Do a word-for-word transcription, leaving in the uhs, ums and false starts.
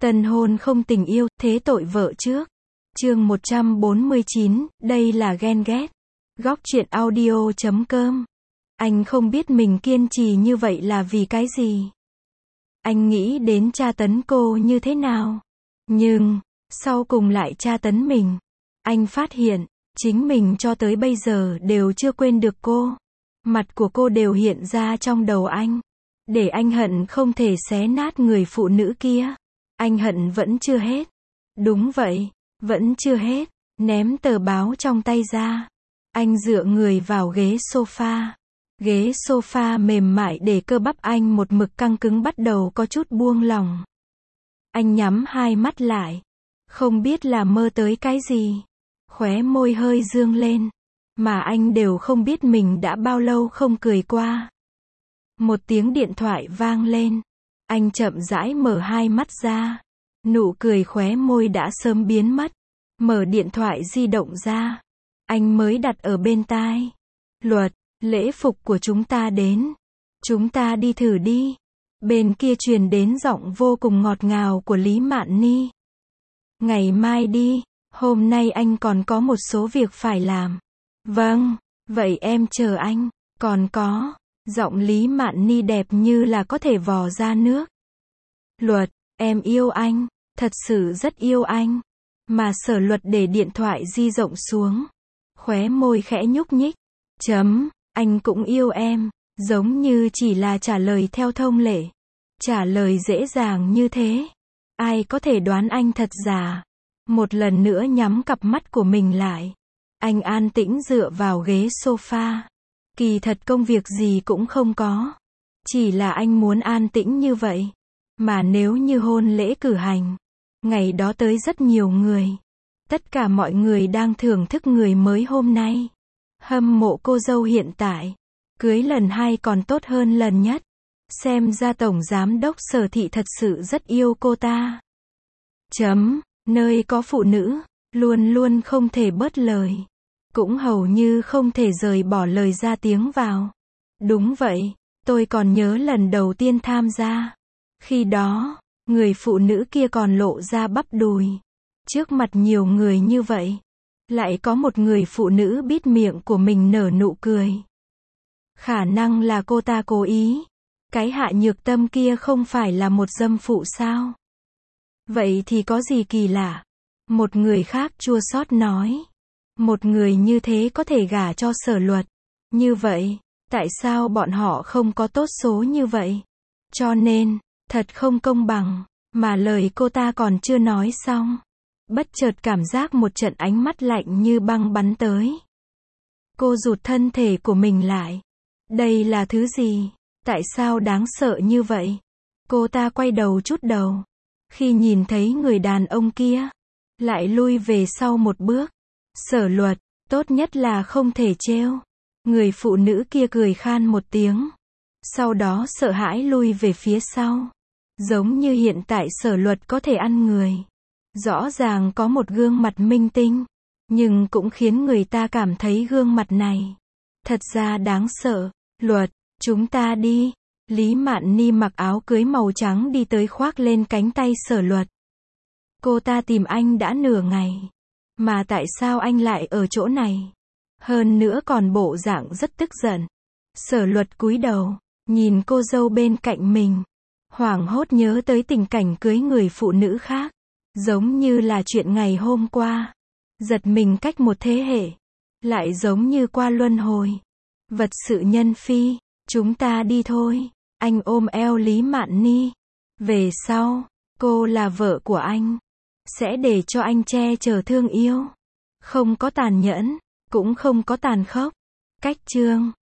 Tân hôn không tình yêu, thế tội vợ trước. Chương một trăm bốn mươi chín, đây là ghen ghét. Góc truyện audio chấm com. Anh không biết mình kiên trì như vậy là vì cái gì. Anh nghĩ đến tra tấn cô như thế nào. Nhưng, sau cùng lại tra tấn mình. Anh phát hiện, chính mình cho tới bây giờ đều chưa quên được cô. Mặt của cô đều hiện ra trong đầu anh. Để anh hận không thể xé nát người phụ nữ kia. Anh hận vẫn chưa hết. Đúng vậy, vẫn chưa hết. Ném tờ báo trong tay ra. Anh dựa người vào ghế sofa. Ghế sofa mềm mại để cơ bắp anh một mực căng cứng bắt đầu có chút buông lỏng. Anh nhắm hai mắt lại. Không biết là mơ tới cái gì. Khóe môi hơi dương lên. Mà anh đều không biết mình đã bao lâu không cười qua. Một tiếng điện thoại vang lên. Anh chậm rãi mở hai mắt ra. Nụ cười khóe môi đã sớm biến mất. Mở điện thoại di động ra. Anh mới đặt ở bên tai. Luật, lễ phục của chúng ta đến. Chúng ta đi thử đi. Bên kia truyền đến giọng vô cùng ngọt ngào của Lý Mạn Ni. Ngày mai đi, hôm nay anh còn có một số việc phải làm. Vâng, vậy em chờ anh. Còn có, giọng Lý Mạn Ni đẹp như là có thể vò ra nước. Luật, em yêu anh, thật sự rất yêu anh. Mà Sở Luật để điện thoại di rộng xuống. Khóe môi khẽ nhúc nhích. Chấm, anh cũng yêu em, giống như chỉ là trả lời theo thông lệ. Trả lời dễ dàng như thế. Ai có thể đoán anh thật giả. Một lần nữa nhắm cặp mắt của mình lại. Anh an tĩnh dựa vào ghế sofa. Kỳ thật công việc gì cũng không có. Chỉ là anh muốn an tĩnh như vậy. Mà nếu như hôn lễ cử hành. Ngày đó tới rất nhiều người. Tất cả mọi người đang thưởng thức người mới hôm nay. Hâm mộ cô dâu hiện tại. Cưới lần hai còn tốt hơn lần nhất. Xem ra Tổng Giám đốc Sở Thị thật sự rất yêu cô ta. Chấm, nơi có phụ nữ, luôn luôn không thể bớt lời. Cũng hầu như không thể rời bỏ lời ra tiếng vào. Đúng vậy, tôi còn nhớ lần đầu tiên tham gia. Khi đó, người phụ nữ kia còn lộ ra bắp đùi. Trước mặt nhiều người như vậy, lại có một người phụ nữ bít miệng của mình nở nụ cười. Khả năng là cô ta cố ý. Cái Hạ Nhược Tâm kia không phải là một dâm phụ sao? Vậy thì có gì kỳ lạ? Một người khác chua xót nói. Một người như thế có thể gả cho Sở Luật. Như vậy, tại sao bọn họ không có tốt số như vậy? Cho nên, thật không công bằng. Mà lời cô ta còn chưa nói xong. Bất chợt cảm giác một trận ánh mắt lạnh như băng bắn tới. Cô rụt thân thể của mình lại. Đây là thứ gì? Tại sao đáng sợ như vậy? Cô ta quay đầu chút đầu. Khi nhìn thấy người đàn ông kia, lại lui về sau một bước. Sở Luật, tốt nhất là không thể trêu. Người phụ nữ kia cười khan một tiếng. Sau đó sợ hãi lui về phía sau. Giống như hiện tại Sở Luật có thể ăn người. Rõ ràng có một gương mặt minh tinh. Nhưng cũng khiến người ta cảm thấy gương mặt này thật ra đáng sợ. Luật, chúng ta đi. Lý Mạn Ni mặc áo cưới màu trắng đi tới khoác lên cánh tay Sở Luật. Cô ta tìm anh đã nửa ngày. Mà tại sao anh lại ở chỗ này? Hơn nữa còn bộ dạng rất tức giận. Sở Luật cúi đầu, nhìn cô dâu bên cạnh mình. Hoảng hốt nhớ tới tình cảnh cưới người phụ nữ khác. Giống như là chuyện ngày hôm qua. Giật mình cách một thế hệ. Lại giống như qua luân hồi. Vật sự nhân phi. Chúng ta đi thôi. Anh ôm eo Lý Mạn Ni. Về sau, cô là vợ của anh. Sẽ để cho anh che chở thương yêu. Không có tàn nhẫn, cũng không có tàn khốc. Cách chương